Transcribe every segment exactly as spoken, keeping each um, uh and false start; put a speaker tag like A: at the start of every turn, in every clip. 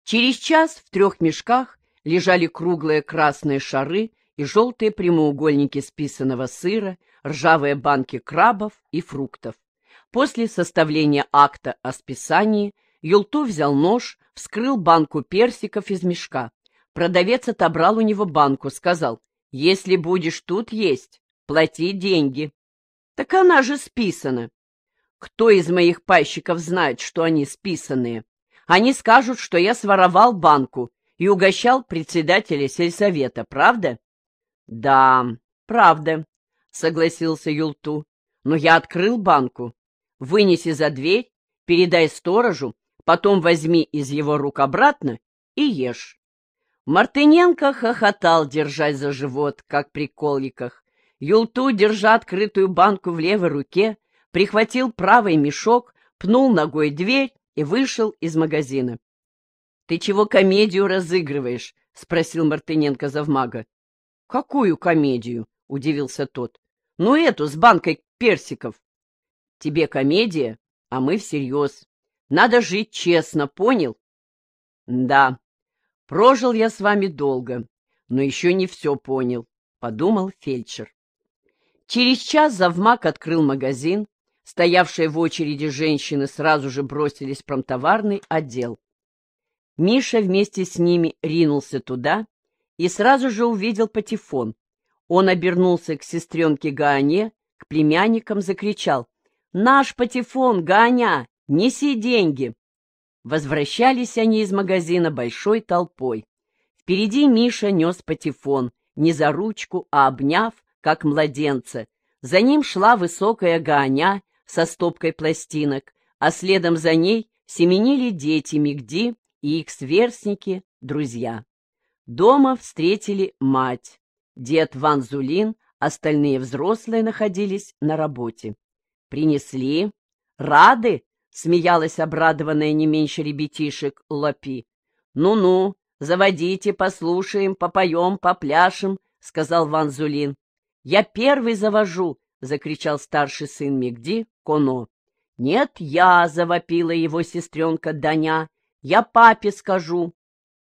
A: Через час в трех мешках лежали круглые красные шары и желтые прямоугольники списанного сыра, ржавые банки крабов и фруктов. После составления акта о списании Юлту взял нож, вскрыл банку персиков из мешка. Продавец отобрал у него банку, сказал: «Если будешь тут есть, плати деньги». «Так она же списана». «Кто из моих пайщиков знает, что они списанные? Они скажут, что я своровал банку и угощал председателя сельсовета, правда?» «Да, правда», — согласился Юлту. «Но я открыл банку. Вынеси за дверь, передай сторожу, потом возьми из его рук обратно и ешь». Мартыненко хохотал, держась за живот, как при коликах. Юлту, держа открытую банку в левой руке, прихватил правый мешок, пнул ногой дверь и вышел из магазина. — Ты чего комедию разыгрываешь? — спросил Мартыненко завмага. — Какую комедию? — удивился тот. — Ну, эту, с банкой персиков. — Тебе комедия, а мы всерьез. Надо жить честно, понял? — Да. Прожил я с вами долго, но еще не все понял, — подумал фельдшер. Через час завмак открыл магазин. Стоявшие в очереди женщины сразу же бросились в промтоварный отдел. Миша вместе с ними ринулся туда и сразу же увидел патефон. Он обернулся к сестренке Гаане, к племянникам, закричал: «Наш патефон, Ганя, неси деньги!» Возвращались они из магазина большой толпой. Впереди Миша нес патефон, не за ручку, а обняв, как младенца. За ним шла высокая Гааня со стопкой пластинок, а следом за ней семенили дети Мигди и их сверстники, друзья. Дома встретили мать. Дед Ван Зулин, остальные взрослые находились на работе. «Принесли? Рады?» — смеялась обрадованная не меньше ребятишек Лапи. «Ну-ну, заводите, послушаем, попоем, попляшем», — сказал Ван Зулин. «Я первый завожу!» — закричал старший сын Мигди, Коно. «Нет, я!» — завопила его сестренка Даня. «Я папе скажу!»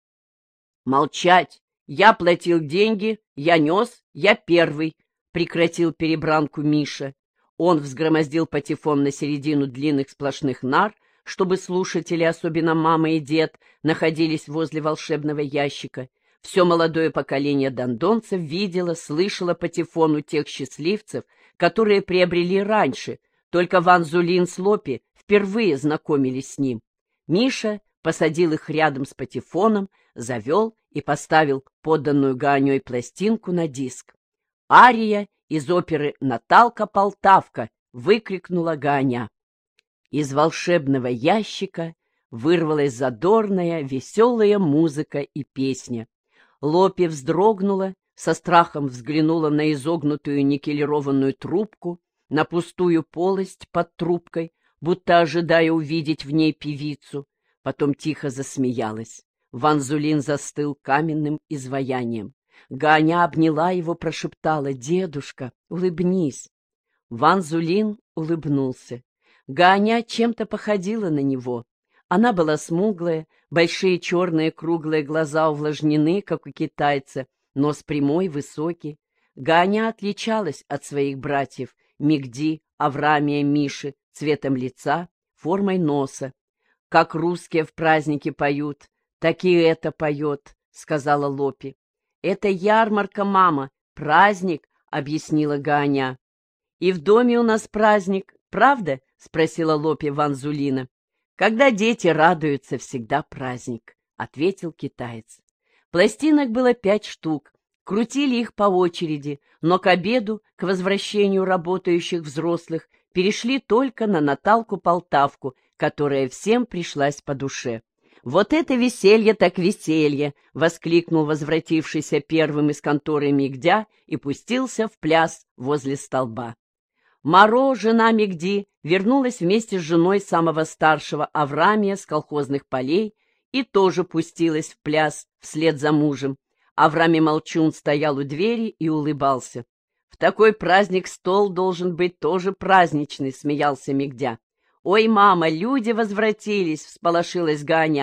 A: «Молчать! Я платил деньги, я нес, я первый!» — прекратил перебранку Миша. Он взгромоздил патефон на середину длинных сплошных нар, чтобы слушатели, особенно мама и дед, находились возле волшебного ящика. Все молодое поколение дондонцев видело, слышало патефону тех счастливцев, которые приобрели раньше, только Ван Зулин с Лопи впервые знакомились с ним. Миша посадил их рядом с патефоном, завел и поставил поданную Гааней пластинку на диск. «Ария из оперы «Наталка-Полтавка!» — выкрикнула Гааня. Из волшебного ящика вырвалась задорная, веселая музыка и песня. Лопи вздрогнула, со страхом взглянула на изогнутую никелированную трубку, на пустую полость под трубкой, будто ожидая увидеть в ней певицу. Потом тихо засмеялась. Ван Зулин застыл каменным изваянием. Ганя обняла его, прошептала: «Дедушка, улыбнись». Ван Зулин улыбнулся. Ганя чем-то походила на него. Она была смуглая, большие черные круглые глаза увлажнены, как у китайца, нос прямой, высокий. Ганя отличалась от своих братьев Мигди, Аврамия, Миши цветом лица, формой носа. «Как русские в празднике поют, так и это поет», — сказала Лопи. «Это ярмарка, мама, праздник», — объяснила Ганя. «И в доме у нас праздник, правда?» — спросила Лопи Ван Зулина. «Когда дети радуются, всегда праздник», — ответил китаец. Пластинок было пять штук. Крутили их по очереди, но к обеду, к возвращению работающих взрослых, перешли только на Наталку-Полтавку, которая всем пришлась по душе. «Вот это веселье так веселье!» — воскликнул возвратившийся первым из конторы Мигдя и пустился в пляс возле столба. Маро, жена Мигди, вернулась вместе с женой самого старшего Аврамия с колхозных полей и тоже пустилась в пляс вслед за мужем. Авраамий Молчун стоял у двери и улыбался. «В такой праздник стол должен быть тоже праздничный», — смеялся Мигдя. «Ой, мама, люди возвратились», — всполошилась Ганя.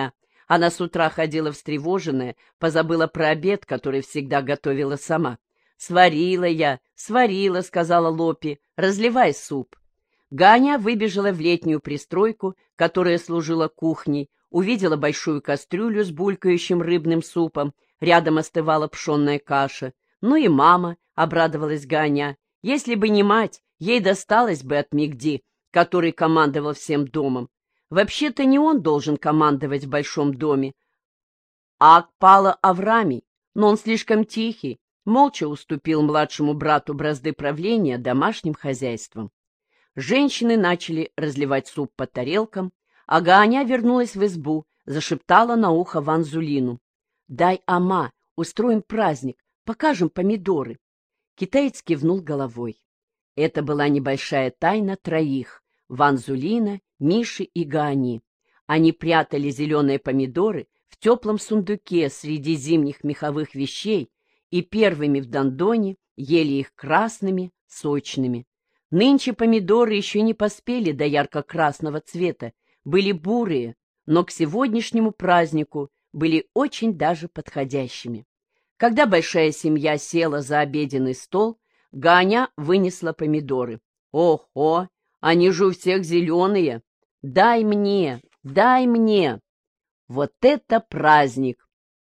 A: Она с утра ходила встревоженная, позабыла про обед, который всегда готовила сама. «Сварила я, сварила», — сказала Лопи, — «разливай суп». Ганя выбежала в летнюю пристройку, которая служила кухней, увидела большую кастрюлю с булькающим рыбным супом, рядом остывала пшенная каша. «Ну и мама», — обрадовалась Ганя, — «если бы не мать, ей досталось бы от Мигди, который командовал всем домом. Вообще-то не он должен командовать в большом доме, а Акпала Аврамий, но он слишком тихий, молча уступил младшему брату бразды правления домашним хозяйством». Женщины начали разливать суп по тарелкам, а Гааня вернулась в избу, зашептала на ухо Ван Зулину. «Дай, ама, устроим праздник, покажем помидоры». Китаец кивнул головой. Это была небольшая тайна троих — Ван Зулина, Миши и Гаани. Они прятали зеленые помидоры в теплом сундуке среди зимних меховых вещей и первыми в Дондоне ели их красными, сочными. Нынче помидоры еще не поспели до ярко-красного цвета, были бурые, но к сегодняшнему празднику были очень даже подходящими. Когда большая семья села за обеденный стол, Ганя вынесла помидоры. «Ого, они же у всех зеленые! Дай мне, дай мне!» Вот это праздник!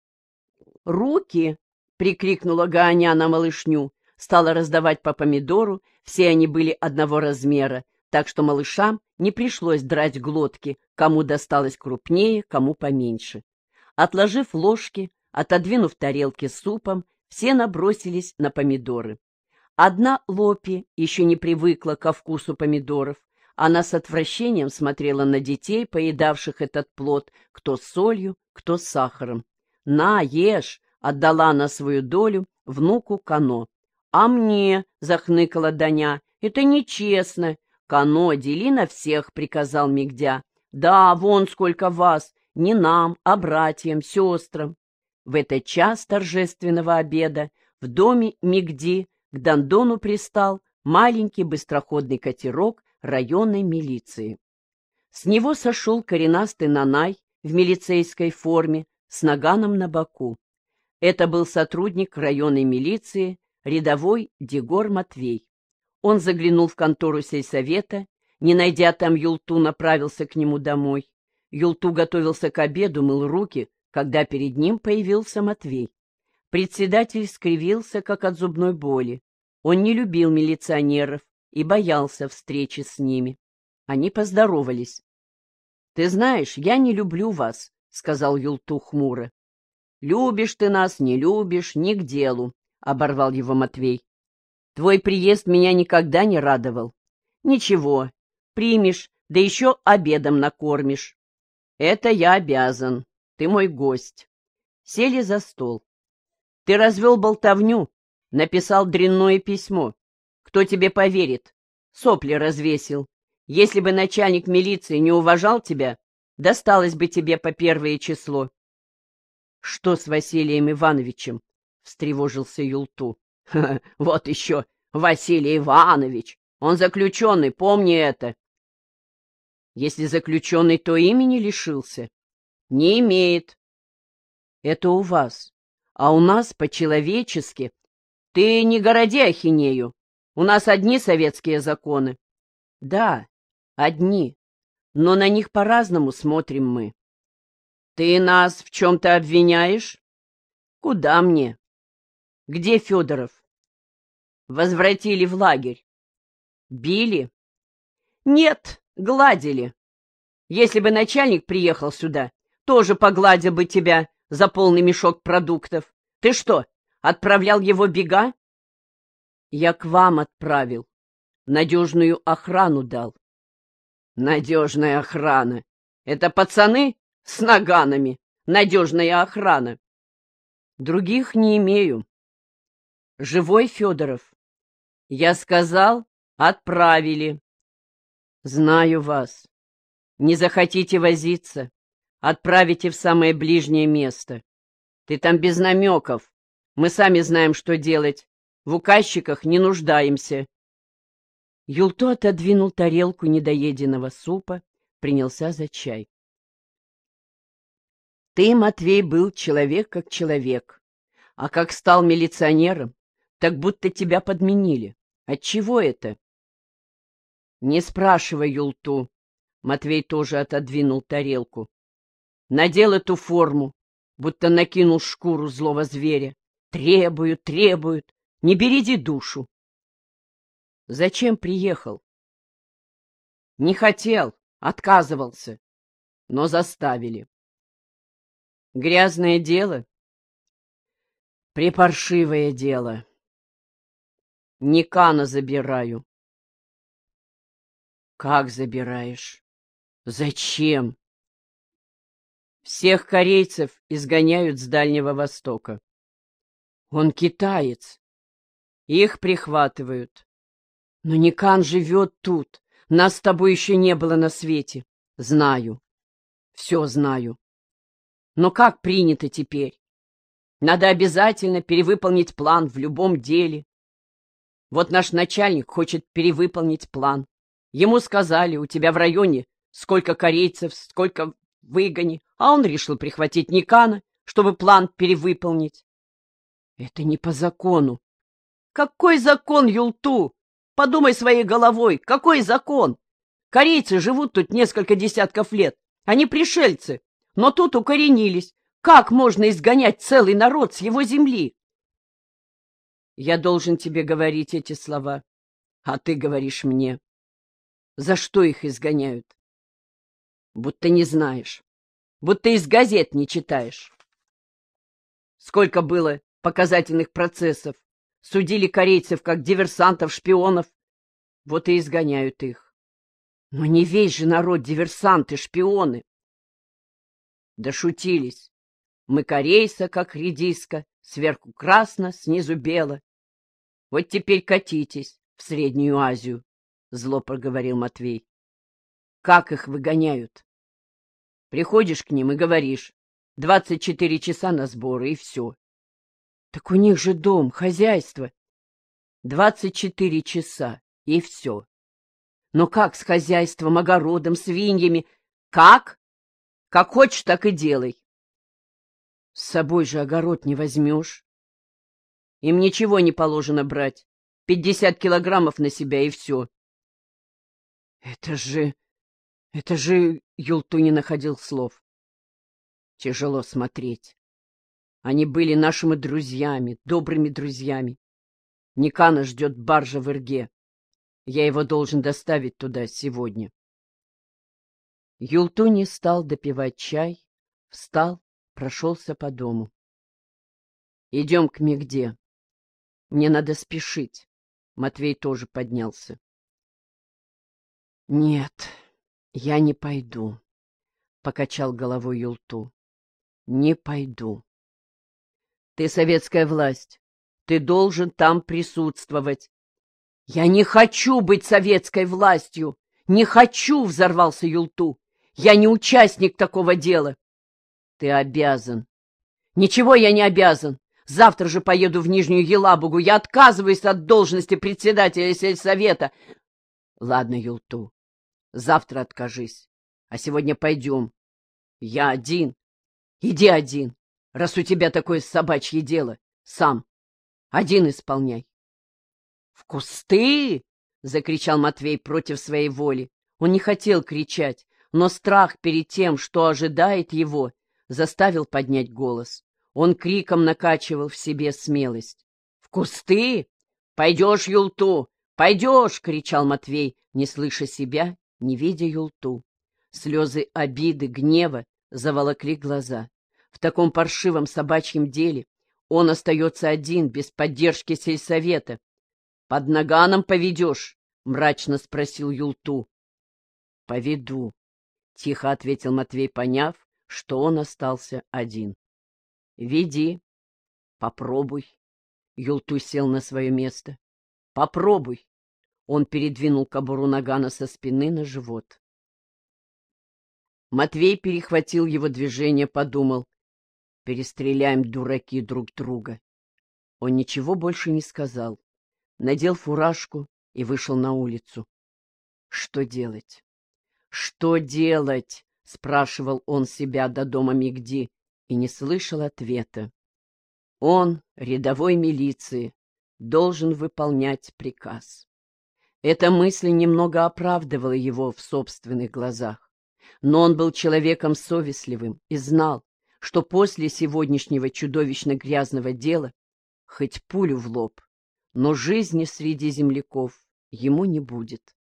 A: «Руки!» — прикрикнула Ганя на малышню, стала раздавать по помидору, все они были одного размера, так что малышам не пришлось драть глотки, кому досталось крупнее, кому поменьше. Отложив ложки, отодвинув тарелки с супом, все набросились на помидоры. Одна Лопи еще не привыкла ко вкусу помидоров. Она с отвращением смотрела на детей, поедавших этот плод, кто с солью, кто с сахаром. «На, ешь!» — отдала она свою долю внуку Кано. «А мне?» — захныкала Даня. «Это нечестно!» «Кано, дели на всех!» — приказал Мигдя. «Да, вон сколько вас! Не нам, а братьям, сестрам!» В этот час торжественного обеда в доме Мигди к Дондону пристал маленький быстроходный катерок районной милиции. С него сошел коренастый Нанай в милицейской форме с наганом на боку. Это был сотрудник районной милиции, рядовой Дегор Матвей. Он заглянул в контору сельсовета, не найдя там Юлту, направился к нему домой. Юлту готовился к обеду, мыл руки, когда перед ним появился Матвей. Председатель скривился, как от зубной боли. Он не любил милиционеров и боялся встречи с ними. Они поздоровались. — Ты знаешь, я не люблю вас, — сказал Юлту хмуро. — Любишь ты нас, не любишь, ни к делу, — оборвал его Матвей. — Твой приезд меня никогда не радовал. Ничего, примешь, да еще обедом накормишь. Это я обязан, ты мой гость. Сели за стол. Ты развел болтовню, написал дрянное письмо. Кто тебе поверит? Сопли развесил. Если бы начальник милиции не уважал тебя, досталось бы тебе по первое число. — Что с Василием Ивановичем? — встревожился Юлту. — Вот еще Василий Иванович. Он заключенный, помни это. — Если заключенный, то имени лишился? — Не имеет. — Это у вас. А у нас по-человечески. Ты не городи ахинею. У нас одни советские законы. Да, одни. Но на них по-разному смотрим мы. Ты нас в чем-то обвиняешь? Куда мне? Где Федоров? Возвратили в лагерь. Били? Нет, гладили. Если бы начальник приехал сюда, тоже погладил бы тебя за полный мешок продуктов. Ты что, отправлял его бега? Я к вам отправил. Надежную охрану дал. Надежная охрана. Это пацаны с наганами. Надежная охрана. Других не имею. Живой Федоров? Я сказал, отправили. Знаю вас. Не захотите возиться, отправите в самое ближнее место. Ты там без намеков. Мы сами знаем, что делать. В указчиках не нуждаемся. Юлту отодвинул тарелку недоеденного супа, принялся за чай. Ты, Матвей, был человек как человек, а как стал милиционером, так будто тебя подменили. Отчего это? Не спрашивай, Юлту. Матвей тоже отодвинул тарелку. Надел эту форму, будто накинул шкуру злого зверя. Требуют, требуют. Не береди душу. Зачем приехал? Не хотел, отказывался, но заставили. Грязное дело? Припаршивое дело. Никана забираю. Как забираешь? Зачем? Всех корейцев изгоняют с Дальнего Востока. Он китаец. Их прихватывают. Но Никан живет тут. Нас с тобой еще не было на свете. Знаю. Все знаю. Но как принято теперь? Надо обязательно перевыполнить план в любом деле. Вот наш начальник хочет перевыполнить план. Ему сказали, у тебя в районе сколько корейцев, сколько в выгоне, а он решил прихватить Никана, чтобы план перевыполнить. Это не по закону. Какой закон, Юлту? Подумай своей головой, какой закон? Корейцы живут тут несколько десятков лет. Они пришельцы, но тут укоренились. Как можно изгонять целый народ с его земли? Я должен тебе говорить эти слова, а ты говоришь мне. За что их изгоняют? Будто не знаешь, будто из газет не читаешь. Сколько было показательных процессов. Судили корейцев как диверсантов, шпионов. Вот и изгоняют их. Но не весь же народ диверсанты, шпионы. Да шутились. Мы корейца, как редиска, сверху красно, снизу бело. Вот теперь катитесь в Среднюю Азию, — зло проговорил Матвей. Как их выгоняют? Приходишь к ним и говоришь, двадцать четыре часа на сборы, и все. Так у них же дом, хозяйство. Двадцать четыре часа, и все. Но как с хозяйством, огородом, свиньями? Как? Как хочешь, так и делай. С собой же огород не возьмешь. Им ничего не положено брать. Пятьдесят килограммов на себя, и все. Это же... Это же... Юлту не находил слов. Тяжело смотреть. Они были нашими друзьями, добрыми друзьями. Никана ждет баржа в Ирге. Я его должен доставить туда сегодня. Юлту не стал допивать чай, встал, прошелся по дому. Идем к Мегде. Мне надо спешить. Матвей тоже поднялся. Нет, я не пойду, — покачал головой Юлту. Не пойду. Ты советская власть. Ты должен там присутствовать. Я не хочу быть советской властью. Не хочу, — взорвался Юлту. Я не участник такого дела. Ты обязан. Ничего я не обязан. Завтра же поеду в Нижнюю Елабугу. Я отказываюсь от должности председателя сельсовета. Ладно, Юлту, завтра откажись. А сегодня пойдем. Я один. Иди один. Раз у тебя такое собачье дело, сам. Один исполняй. — В кусты! — закричал Матвей против своей воли. Он не хотел кричать, но страх перед тем, что ожидает его, заставил поднять голос. Он криком накачивал в себе смелость. — В кусты? Пойдешь, Юлту, пойдешь! — кричал Матвей, не слыша себя, не видя Юлту. Слезы обиды, гнева заволокли глаза. В таком паршивом собачьем деле он остается один, без поддержки сельсовета. — Под наганом поведешь? — мрачно спросил Юлту. — Поведу, — тихо ответил Матвей, поняв, что он остался один. — Веди. Попробуй. Юлту сел на свое место. — Попробуй. Он передвинул кобуру нагана со спины на живот. Матвей перехватил его движение, подумал. Перестреляем, дураки, друг друга. Он ничего больше не сказал. Надел фуражку и вышел на улицу. Что делать? Что делать? Спрашивал он себя до дома Мегди, и не слышал ответа. Он, рядовой милиции, должен выполнять приказ. Эта мысль немного оправдывала его в собственных глазах. Но он был человеком совестливым и знал, что после сегодняшнего чудовищно грязного дела хоть пулю в лоб, но жизни среди земляков ему не будет.